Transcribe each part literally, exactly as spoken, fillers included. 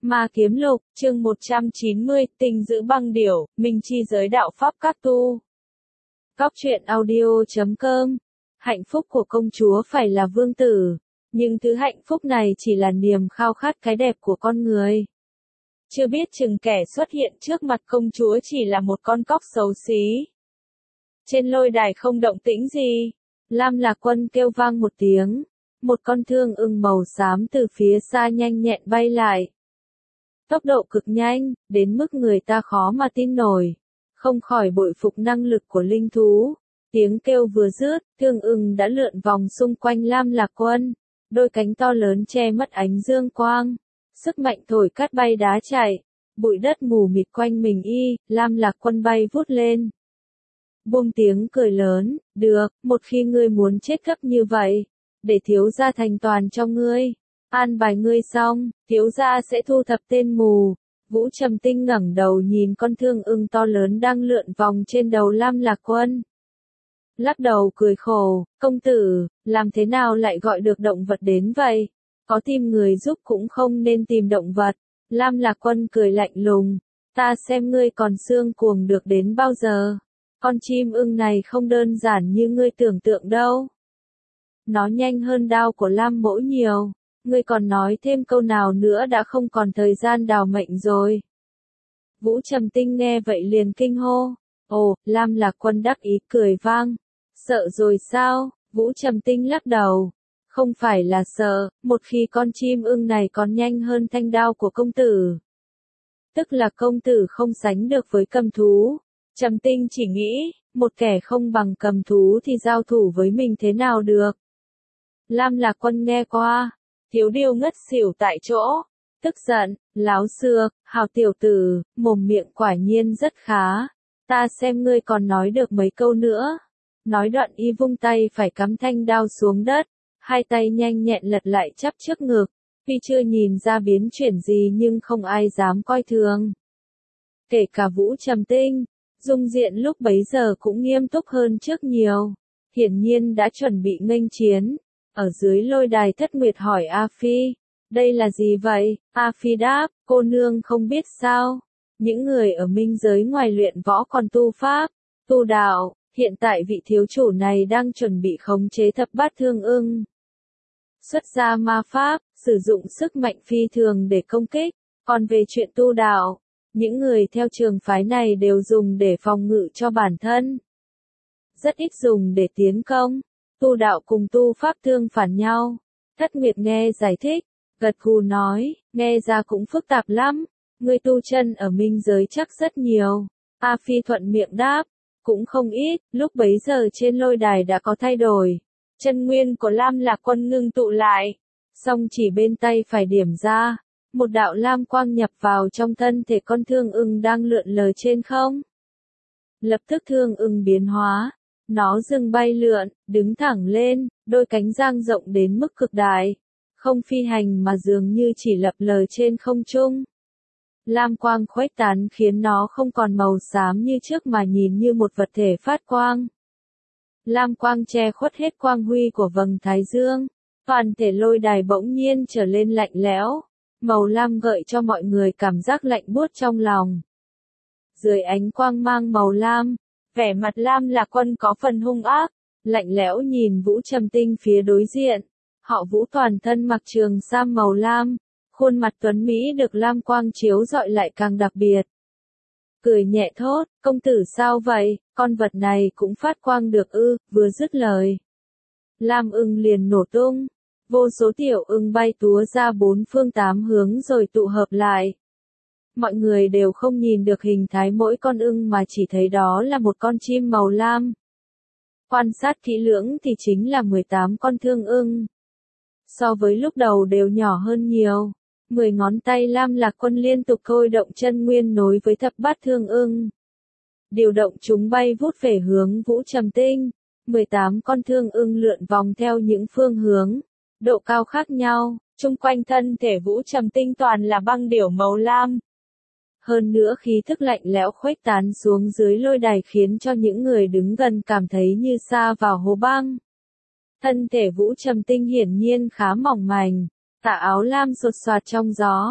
Ma Kiếm Lục, chương một trăm chín mươi, tình giữ băng điểu, minh chi giới đạo pháp các tu. Góc truyện audio chấm com. Hạnh phúc của công chúa phải là vương tử, nhưng thứ hạnh phúc này chỉ là niềm khao khát cái đẹp của con người. Chưa biết chừng kẻ xuất hiện trước mặt công chúa chỉ là một con cóc xấu xí. Trên lôi đài không động tĩnh gì, Lam Lạc Quân kêu vang một tiếng, một con thương ưng màu xám từ phía xa nhanh nhẹn bay lại. Tốc độ cực nhanh, đến mức người ta khó mà tin nổi, không khỏi bội phục năng lực của linh thú. Tiếng kêu vừa dứt, thương ưng đã lượn vòng xung quanh Lam Lạc Quân, đôi cánh to lớn che mất ánh dương quang, sức mạnh thổi cát bay đá chạy, bụi đất mù mịt quanh mình y, Lam Lạc Quân bay vút lên. Buông tiếng cười lớn, được, một khi ngươi muốn chết gấp như vậy, để thiếu gia thành toàn cho ngươi. An bài ngươi xong, thiếu gia sẽ thu thập tên mù. Vũ Trầm Tinh ngẩng đầu nhìn con thương ưng to lớn đang lượn vòng trên đầu Lam Lạc Quân. Lắc đầu cười khổ, công tử, làm thế nào lại gọi được động vật đến vậy? Có tìm người giúp cũng không nên tìm động vật. Lam Lạc Quân cười lạnh lùng, ta xem ngươi còn xương cuồng được đến bao giờ. Con chim ưng này không đơn giản như ngươi tưởng tượng đâu. Nó nhanh hơn đao của Lam Mỗ nhiều. Ngươi còn nói thêm câu nào nữa đã không còn thời gian đào mệnh rồi. Vũ Trầm Tinh nghe vậy liền kinh hô. Ồ, Lam Lạc Quân đắc ý cười vang. Sợ rồi sao? Vũ Trầm Tinh lắc đầu. Không phải là sợ, một khi con chim ưng này còn nhanh hơn thanh đao của công tử. Tức là công tử không sánh được với cầm thú. Trầm Tinh chỉ nghĩ, một kẻ không bằng cầm thú thì giao thủ với mình thế nào được. Lam Lạc Quân nghe qua. Thiếu điêu ngất xỉu tại chỗ, tức giận, láo xược, hào tiểu tử, mồm miệng quả nhiên rất khá, ta xem ngươi còn nói được mấy câu nữa. Nói đoạn y vung tay phải cắm thanh đao xuống đất, hai tay nhanh nhẹn lật lại chắp trước ngực, tuy chưa nhìn ra biến chuyển gì nhưng không ai dám coi thường. Kể cả Vũ Trầm Tinh, dung diện lúc bấy giờ cũng nghiêm túc hơn trước nhiều, hiển nhiên đã chuẩn bị nghênh chiến. Ở dưới lôi đài Thất Nguyệt hỏi A Phi, đây là gì vậy? A Phi đáp, cô nương không biết sao? Những người ở minh giới ngoài luyện võ còn tu pháp, tu đạo, hiện tại vị thiếu chủ này đang chuẩn bị khống chế thập bát thương ưng. Xuất ra ma pháp, sử dụng sức mạnh phi thường để công kích, còn về chuyện tu đạo, những người theo trường phái này đều dùng để phòng ngự cho bản thân. Rất ít dùng để tiến công. Tu đạo cùng tu pháp tương phản nhau. Thất Nguyệt nghe giải thích, gật gù nói, nghe ra cũng phức tạp lắm, ngươi tu chân ở minh giới chắc rất nhiều. A Phi thuận miệng đáp, cũng không ít, lúc bấy giờ trên lôi đài đã có thay đổi. Chân nguyên của Lam Lạc Quân ngưng tụ lại, song chỉ bên tay phải điểm ra, một đạo lam quang nhập vào trong thân thể con thương ưng đang lượn lờ trên không. Lập tức thương ưng biến hóa. Nó dừng bay lượn, đứng thẳng lên, đôi cánh dang rộng đến mức cực đại. Không phi hành mà dường như chỉ lập lờ trên không trung. Lam quang khuếch tán khiến nó không còn màu xám như trước mà nhìn như một vật thể phát quang. Lam quang che khuất hết quang huy của vầng thái dương. Toàn thể lôi đài bỗng nhiên trở lên lạnh lẽo. Màu lam gợi cho mọi người cảm giác lạnh buốt trong lòng. Dưới ánh quang mang màu lam, vẻ mặt Lam Lạc Quân có phần hung ác, lạnh lẽo nhìn Vũ Trầm Tinh phía đối diện. Họ Vũ toàn thân mặc trường sam màu lam, khuôn mặt tuấn Mỹ được lam quang chiếu rọi lại càng đặc biệt. Cười nhẹ thốt, công tử sao vậy, con vật này cũng phát quang được ư, vừa dứt lời. Lam ưng liền nổ tung, vô số tiểu ưng bay túa ra bốn phương tám hướng rồi tụ hợp lại. Mọi người đều không nhìn được hình thái mỗi con ưng mà chỉ thấy đó là một con chim màu lam. Quan sát kỹ lưỡng thì chính là mười tám con thương ưng. So với lúc đầu đều nhỏ hơn nhiều. mười ngón tay Lam Lạc Quân liên tục thôi động chân nguyên nối với thập bát thương ưng. Điều động chúng bay vút về hướng Vũ Trầm Tinh. mười tám con thương ưng lượn vòng theo những phương hướng, độ cao khác nhau, chung quanh thân thể Vũ Trầm Tinh toàn là băng điểu màu lam. Hơn nữa khí thức lạnh lẽo khuếch tán xuống dưới lôi đài khiến cho những người đứng gần cảm thấy như sa vào hố băng. Thân thể Vũ Trầm Tinh hiển nhiên khá mỏng manh, tà áo lam sột soạt trong gió,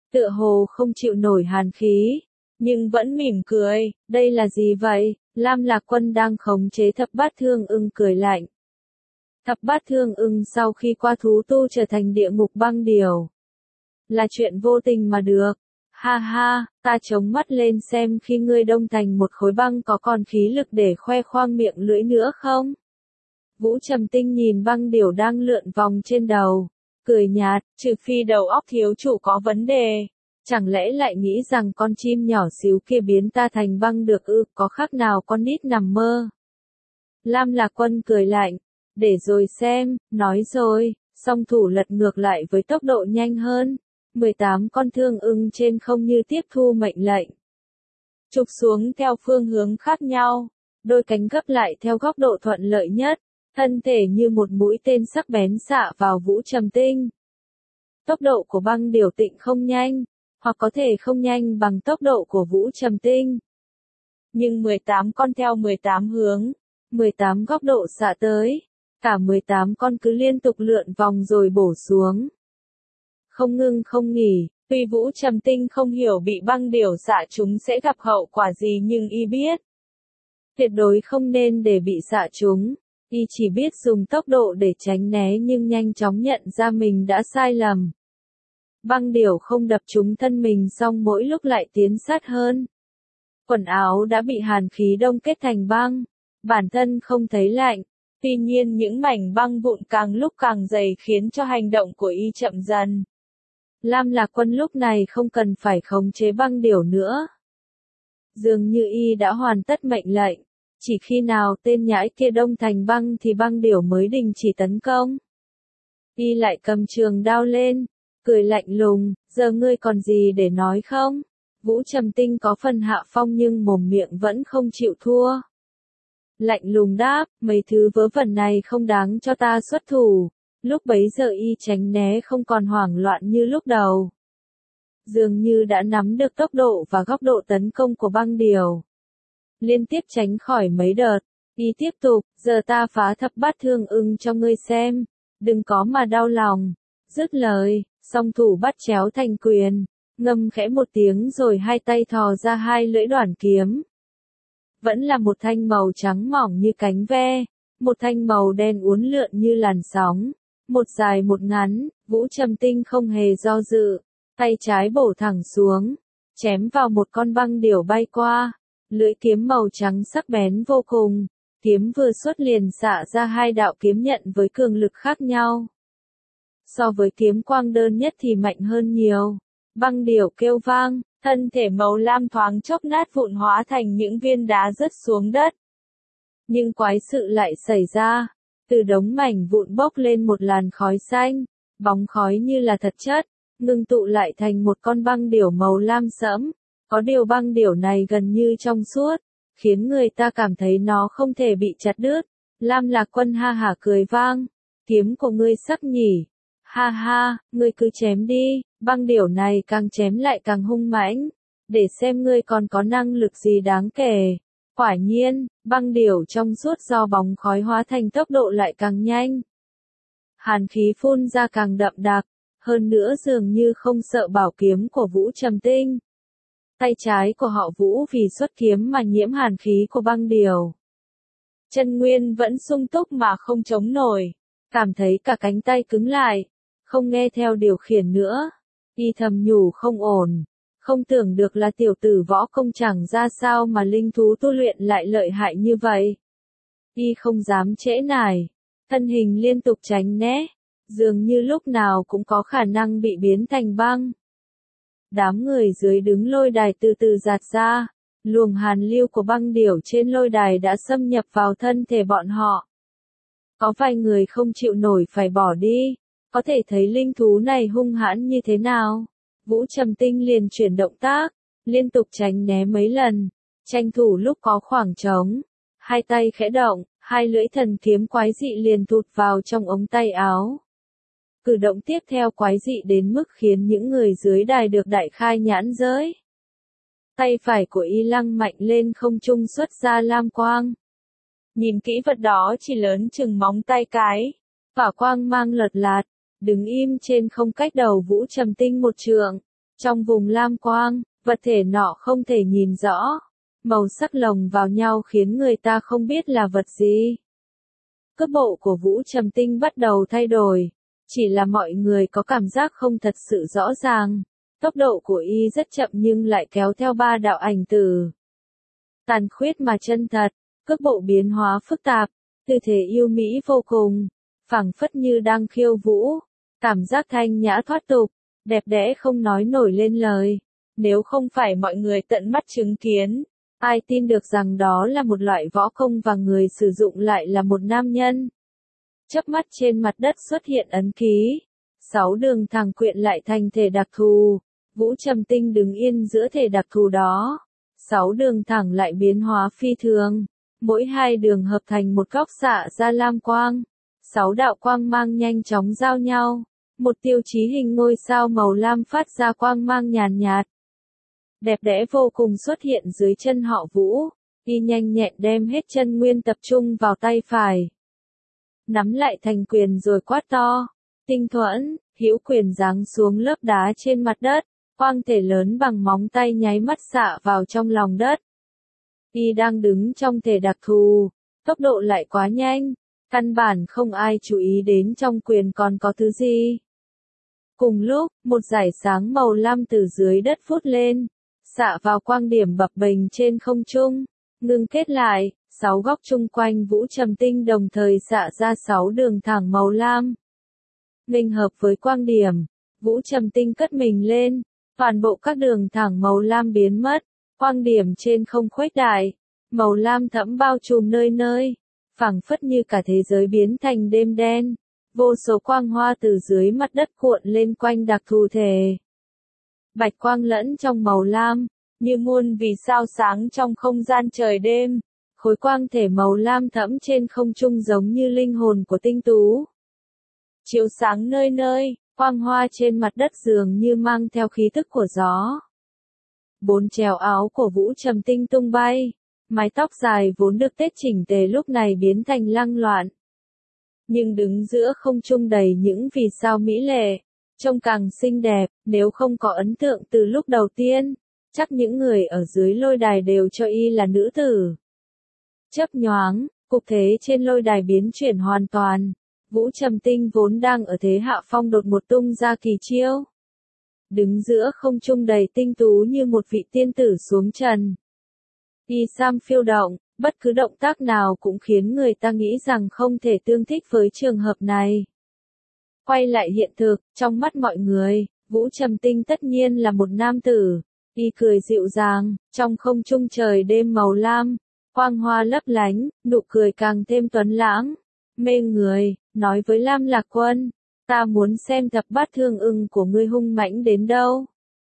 tựa hồ không chịu nổi hàn khí, nhưng vẫn mỉm cười, đây là gì vậy? Lam Lạc Quân đang khống chế thập bát thương ưng cười lạnh. Thập bát thương ưng sau khi qua thú tu trở thành địa ngục băng điểu. Là chuyện vô tình mà được. Ha ha, ta chống mắt lên xem khi ngươi đông thành một khối băng có còn khí lực để khoe khoang miệng lưỡi nữa không? Vũ Trầm Tinh nhìn băng điểu đang lượn vòng trên đầu, cười nhạt, trừ phi đầu óc thiếu chủ có vấn đề. Chẳng lẽ lại nghĩ rằng con chim nhỏ xíu kia biến ta thành băng được ư, có khác nào con nít nằm mơ? Lam Lạc Quân cười lạnh, để rồi xem, nói rồi, song thủ lật ngược lại với tốc độ nhanh hơn. mười tám con thương ưng trên không như tiếp thu mệnh lệnh. Chụp xuống theo phương hướng khác nhau, đôi cánh gấp lại theo góc độ thuận lợi nhất, thân thể như một mũi tên sắc bén xạ vào Vũ Trầm Tinh. Tốc độ của băng điểu tịnh không nhanh, hoặc có thể không nhanh bằng tốc độ của Vũ Trầm Tinh. Nhưng mười tám con theo mười tám hướng, mười tám góc độ xạ tới, cả mười tám con cứ liên tục lượn vòng rồi bổ xuống. Không ngưng không nghỉ, tuy Vũ Trầm Tinh không hiểu bị băng điểu xạ chúng sẽ gặp hậu quả gì nhưng y biết. Tuyệt đối không nên để bị xạ chúng, y chỉ biết dùng tốc độ để tránh né nhưng nhanh chóng nhận ra mình đã sai lầm. Băng điểu không đập trúng thân mình xong mỗi lúc lại tiến sát hơn. Quần áo đã bị hàn khí đông kết thành băng, bản thân không thấy lạnh, tuy nhiên những mảnh băng vụn càng lúc càng dày khiến cho hành động của y chậm dần. Lam Lạc Quân lúc này không cần phải khống chế băng điểu nữa. Dường như y đã hoàn tất mệnh lệnh, chỉ khi nào tên nhãi kia đông thành băng thì băng điểu mới đình chỉ tấn công. Y lại cầm trường đao lên, cười lạnh lùng, giờ ngươi còn gì để nói không? Vũ Trầm Tinh có phần hạ phong nhưng mồm miệng vẫn không chịu thua. Lạnh lùng đáp, mấy thứ vớ vẩn này không đáng cho ta xuất thủ. Lúc bấy giờ y tránh né không còn hoảng loạn như lúc đầu. Dường như đã nắm được tốc độ và góc độ tấn công của băng điểu. Liên tiếp tránh khỏi mấy đợt, y tiếp tục, giờ ta phá thập bát thương ưng cho ngươi xem, đừng có mà đau lòng. Dứt lời, song thủ bắt chéo thành quyền, ngâm khẽ một tiếng rồi hai tay thò ra hai lưỡi đoản kiếm. Vẫn là một thanh màu trắng mỏng như cánh ve, một thanh màu đen uốn lượn như làn sóng, một dài một ngắn. Vũ Trầm Tinh không hề do dự, tay trái bổ thẳng xuống, chém vào một con băng điểu bay qua, lưỡi kiếm màu trắng sắc bén vô cùng, kiếm vừa xuất liền xạ ra hai đạo kiếm nhận với cường lực khác nhau. So với kiếm quang đơn nhất thì mạnh hơn nhiều. Băng điểu kêu vang, thân thể màu lam thoáng chốc nát vụn hóa thành những viên đá rớt xuống đất. Nhưng quái sự lại xảy ra, từ đống mảnh vụn bốc lên một làn khói xanh, bóng khói như là thật chất, ngưng tụ lại thành một con băng điểu màu lam sẫm. Có điều băng điểu này gần như trong suốt, khiến người ta cảm thấy nó không thể bị chặt đứt. Lam Lạc Quân ha hả cười vang, kiếm của ngươi sắc nhỉ? Ha ha, ngươi cứ chém đi, băng điểu này càng chém lại càng hung mãnh, để xem ngươi còn có năng lực gì đáng kể. Quả nhiên, băng điểu trong suốt do bóng khói hóa thành tốc độ lại càng nhanh. Hàn khí phun ra càng đậm đặc, hơn nữa dường như không sợ bảo kiếm của Vũ Trầm Tinh. Tay trái của họ Vũ vì xuất kiếm mà nhiễm hàn khí của băng điểu. Chân nguyên vẫn sung túc mà không chống nổi, cảm thấy cả cánh tay cứng lại, không nghe theo điều khiển nữa. Y thầm nhủ không ổn, không tưởng được là tiểu tử võ công chẳng ra sao mà linh thú tu luyện lại lợi hại như vậy. Y không dám trễ nải, thân hình liên tục tránh né, dường như lúc nào cũng có khả năng bị biến thành băng. Đám người dưới đứng lôi đài từ từ giạt ra, luồng hàn lưu của băng điểu trên lôi đài đã xâm nhập vào thân thể bọn họ. Có vài người không chịu nổi phải bỏ đi, có thể thấy linh thú này hung hãn như thế nào. Vũ Trầm Tinh liền chuyển động tác, liên tục tránh né mấy lần, tranh thủ lúc có khoảng trống, hai tay khẽ động, hai lưỡi thần kiếm quái dị liền thụt vào trong ống tay áo. Cử động tiếp theo quái dị đến mức khiến những người dưới đài được đại khai nhãn giới. Tay phải của y lăng mạnh lên không trung xuất ra lam quang. Nhìn kỹ vật đó chỉ lớn chừng móng tay cái, tỏa quang mang lật lạt, đứng im trên không cách đầu Vũ Trầm Tinh một trượng. Trong vùng lam quang, vật thể nọ không thể nhìn rõ. Màu sắc lồng vào nhau khiến người ta không biết là vật gì. Cước bộ của Vũ Trầm Tinh bắt đầu thay đổi. Chỉ là mọi người có cảm giác không thật sự rõ ràng. Tốc độ của y rất chậm nhưng lại kéo theo ba đạo ảnh tử. Tàn khuyết mà chân thật, cước bộ biến hóa phức tạp, tư thế yêu mỹ vô cùng, phảng phất như đang khiêu vũ, cảm giác thanh nhã thoát tục, đẹp đẽ không nói nổi lên lời. Nếu không phải mọi người tận mắt chứng kiến, ai tin được rằng đó là một loại võ công và người sử dụng lại là một nam nhân. Chớp mắt trên mặt đất xuất hiện ấn ký, sáu đường thẳng quyện lại thành thể đặc thù, Vũ Trầm Tinh đứng yên giữa thể đặc thù đó. Sáu đường thẳng lại biến hóa phi thường, mỗi hai đường hợp thành một góc xạ ra lam quang. Sáu đạo quang mang nhanh chóng giao nhau, một tiêu chí hình ngôi sao màu lam phát ra quang mang nhàn nhạt. Đẹp đẽ vô cùng xuất hiện dưới chân họ Vũ, y nhanh nhẹn đem hết chân nguyên tập trung vào tay phải. Nắm lại thành quyền rồi quát to, tinh thuẫn, hữu quyền giáng xuống lớp đá trên mặt đất. Quang thể lớn bằng móng tay nháy mắt xạ vào trong lòng đất. Y đang đứng trong thể đặc thù, tốc độ lại quá nhanh, căn bản không ai chú ý đến trong quyền còn có thứ gì. Cùng lúc, một dải sáng màu lam từ dưới đất vút lên, xạ vào quang điểm bập bềnh trên không trung, ngưng kết lại, sáu góc chung quanh Vũ Trầm Tinh đồng thời xạ ra sáu đường thẳng màu lam. Nghênh hợp với quang điểm, Vũ Trầm Tinh cất mình lên. Toàn bộ các đường thẳng màu lam biến mất, quang điểm trên không khuếch đại, màu lam thẫm bao trùm nơi nơi, phảng phất như cả thế giới biến thành đêm đen, vô số quang hoa từ dưới mặt đất cuộn lên quanh đặc thù thể. Bạch quang lẫn trong màu lam, như muôn vì sao sáng trong không gian trời đêm, khối quang thể màu lam thẫm trên không trung giống như linh hồn của tinh tú. Chiếu sáng nơi nơi. Quang hoa trên mặt đất dường như mang theo khí tức của gió. Bốn trèo áo của Vũ Trầm Tinh tung bay, mái tóc dài vốn được tết chỉnh tề lúc này biến thành lăng loạn. Nhưng đứng giữa không trung đầy những vì sao mỹ lệ, trông càng xinh đẹp, nếu không có ấn tượng từ lúc đầu tiên, chắc những người ở dưới lôi đài đều cho y là nữ tử. Chớp nhoáng, cục thế trên lôi đài biến chuyển hoàn toàn. Vũ Trầm Tinh vốn đang ở thế hạ phong đột một tung ra kỳ chiêu. Đứng giữa không trung đầy tinh tú như một vị tiên tử xuống trần. Y sam phiêu động, bất cứ động tác nào cũng khiến người ta nghĩ rằng không thể tương thích với trường hợp này. Quay lại hiện thực, trong mắt mọi người, Vũ Trầm Tinh tất nhiên là một nam tử. Y cười dịu dàng, trong không trung trời đêm màu lam, quang hoa lấp lánh, nụ cười càng thêm tuấn lãng. Mê người, nói với Lam Lạc Quân, ta muốn xem thập bát thương ưng của ngươi hung mãnh đến đâu.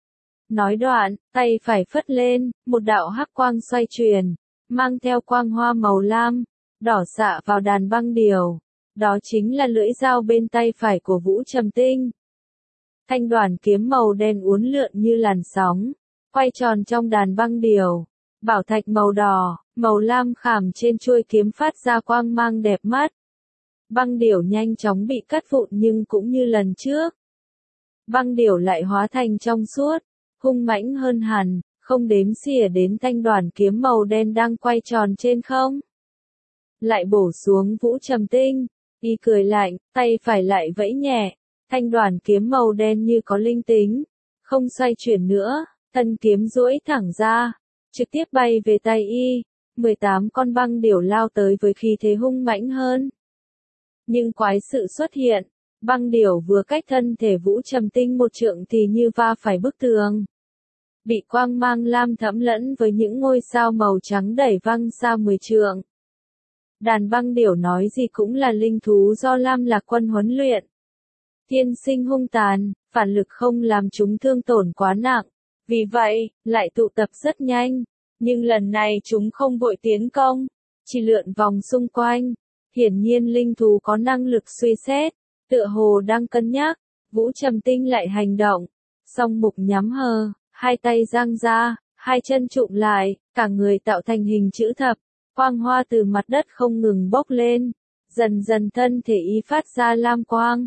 Nói đoạn, tay phải phất lên, một đạo hắc quang xoay chuyển, mang theo quang hoa màu lam, đỏ xạ vào đàn băng điểu. Đó chính là lưỡi dao bên tay phải của Vũ Trầm Tinh. Thanh đoàn kiếm màu đen uốn lượn như làn sóng, quay tròn trong đàn băng điểu. Bảo thạch màu đỏ, màu lam khảm trên chuôi kiếm phát ra quang mang đẹp mắt. Băng điểu nhanh chóng bị cắt vụn nhưng cũng như lần trước. Băng điểu lại hóa thành trong suốt, hung mãnh hơn hẳn, không đếm xỉa đến thanh đoàn kiếm màu đen đang quay tròn trên không. Lại bổ xuống Vũ Trầm Tinh, y cười lạnh, tay phải lại vẫy nhẹ, thanh đoàn kiếm màu đen như có linh tính, không xoay chuyển nữa, thân kiếm duỗi thẳng ra, trực tiếp bay về tay y, mười tám con băng điểu lao tới với khí thế hung mãnh hơn. Nhưng quái sự xuất hiện, băng điểu vừa cách thân thể Vũ Trầm Tinh một trượng thì như va phải bức tường. Bị quang mang lam thẫm lẫn với những ngôi sao màu trắng đẩy văng xa mười trượng. Đàn băng điểu nói gì cũng là linh thú do Lam Lạc Quân huấn luyện. Thiên sinh hung tàn, phản lực không làm chúng thương tổn quá nặng, vì vậy, lại tụ tập rất nhanh. Nhưng lần này chúng không vội tiến công, chỉ lượn vòng xung quanh. Hiển nhiên linh thú có năng lực suy xét, tựa hồ đang cân nhắc. Vũ Trầm Tinh lại hành động, song mục nhắm hờ, hai tay giang ra, hai chân trụm lại, cả người tạo thành hình chữ thập, quang hoa từ mặt đất không ngừng bốc lên, dần dần thân thể y phát ra lam quang,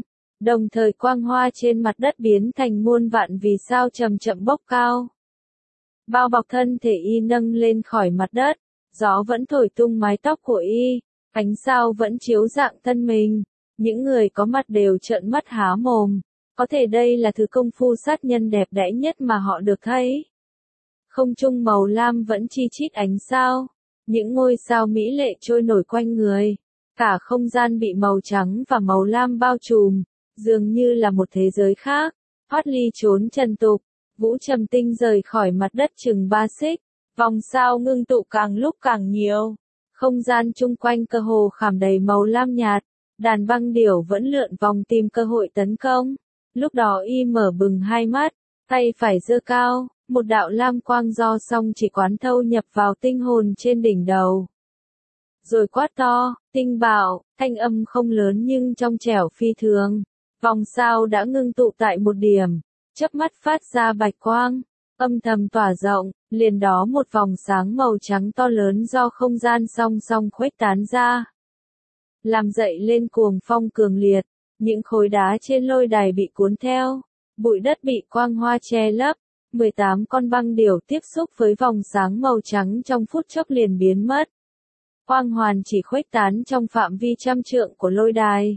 Đồng thời quang hoa trên mặt đất biến thành muôn vạn vì sao chậm chậm bốc cao. Bao bọc thân thể y nâng lên khỏi mặt đất, gió vẫn thổi tung mái tóc của y, ánh sao vẫn chiếu rạng thân mình. Những người có mặt đều trợn mắt há mồm, có thể đây là thứ công phu sát nhân đẹp đẽ nhất mà họ được thấy. Không trung màu lam vẫn chi chít ánh sao, những ngôi sao mỹ lệ trôi nổi quanh người, cả không gian bị màu trắng và màu lam bao trùm, dường như là một thế giới khác, thoát ly trốn trần tục. Vũ Trầm Tinh rời khỏi mặt đất chừng ba xích, vòng sao ngưng tụ càng lúc càng nhiều, không gian chung quanh cơ hồ khảm đầy màu lam nhạt, đàn băng điểu vẫn lượn vòng tìm cơ hội tấn công. Lúc đó y mở bừng hai mắt, tay phải giơ cao, một đạo lam quang do song chỉ quán thâu nhập vào tinh hồn trên đỉnh đầu. Rồi quát to, tinh bảo, thanh âm không lớn nhưng trong trẻo phi thường. Vòng sao đã ngưng tụ tại một điểm, chớp mắt phát ra bạch quang, âm thầm tỏa rộng, liền đó một vòng sáng màu trắng to lớn do không gian song song khuếch tán ra. Làm dậy lên cuồng phong cường liệt, những khối đá trên lôi đài bị cuốn theo, bụi đất bị quang hoa che lấp, mười tám con băng điểu tiếp xúc với vòng sáng màu trắng trong phút chốc liền biến mất. Quang hoàn chỉ khuếch tán trong phạm vi trăm trượng của lôi đài.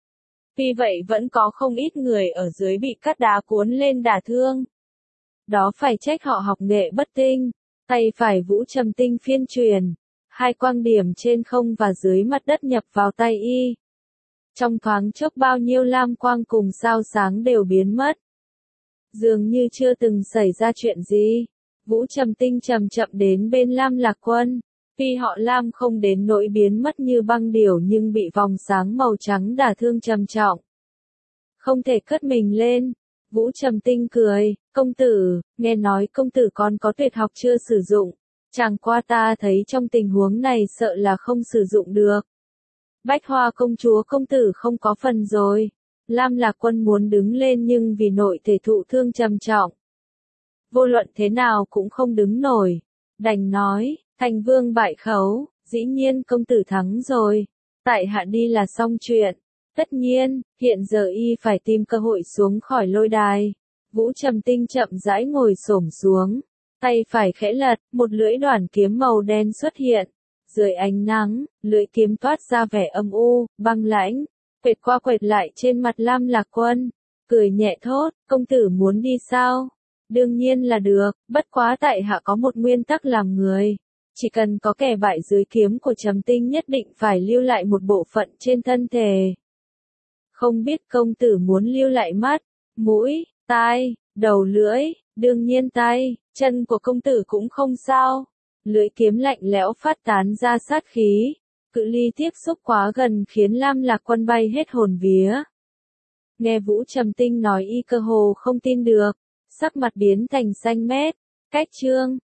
Vì vậy vẫn có không ít người ở dưới bị cát đá cuốn lên đả thương. Đó phải trách họ học nghệ bất tinh, tay phải Vũ Trầm Tinh phiên truyền, hai quang điểm trên không và dưới mặt đất nhập vào tay y. Trong thoáng chốc bao nhiêu lam quang cùng sao sáng đều biến mất. Dường như chưa từng xảy ra chuyện gì, Vũ Trầm Tinh chậm chậm đến bên Lam Lạc Quân. Tuy họ Lam không đến nỗi biến mất như băng điểu nhưng bị vòng sáng màu trắng đả thương trầm trọng. Không thể cất mình lên. Vũ Trầm Tinh cười, công tử, nghe nói công tử còn có tuyệt học chưa sử dụng. Chẳng qua ta thấy trong tình huống này sợ là không sử dụng được. Bách Hoa công chúa công tử không có phần rồi. Lam Lạc Quân muốn đứng lên nhưng vì nội thể thụ thương trầm trọng. Vô luận thế nào cũng không đứng nổi. Đành nói, thành vương bại khấu, dĩ nhiên công tử thắng rồi. Tại hạ đi là xong chuyện. Tất nhiên, hiện giờ y phải tìm cơ hội xuống khỏi lôi đài. Vũ Trầm Tinh chậm rãi ngồi xổm xuống. Tay phải khẽ lật, một lưỡi đoản kiếm màu đen xuất hiện. Dưới ánh nắng, lưỡi kiếm toát ra vẻ âm u, băng lãnh. Quệt qua quệt lại trên mặt Lam Lạc Quân. Cười nhẹ thốt, công tử muốn đi sao? Đương nhiên là được, bất quá tại hạ có một nguyên tắc làm người. Chỉ cần có kẻ bại dưới kiếm của Trầm Tinh nhất định phải lưu lại một bộ phận trên thân thể. Không biết công tử muốn lưu lại mắt, mũi, tai, đầu lưỡi, đương nhiên tay, chân của công tử cũng không sao. Lưỡi kiếm lạnh lẽo phát tán ra sát khí. Cự ly tiếp xúc quá gần khiến Lam Lạc Quân bay hết hồn vía. Nghe Vũ Trầm Tinh nói y cơ hồ không tin được, sắc mặt biến thành xanh mét. Cách chương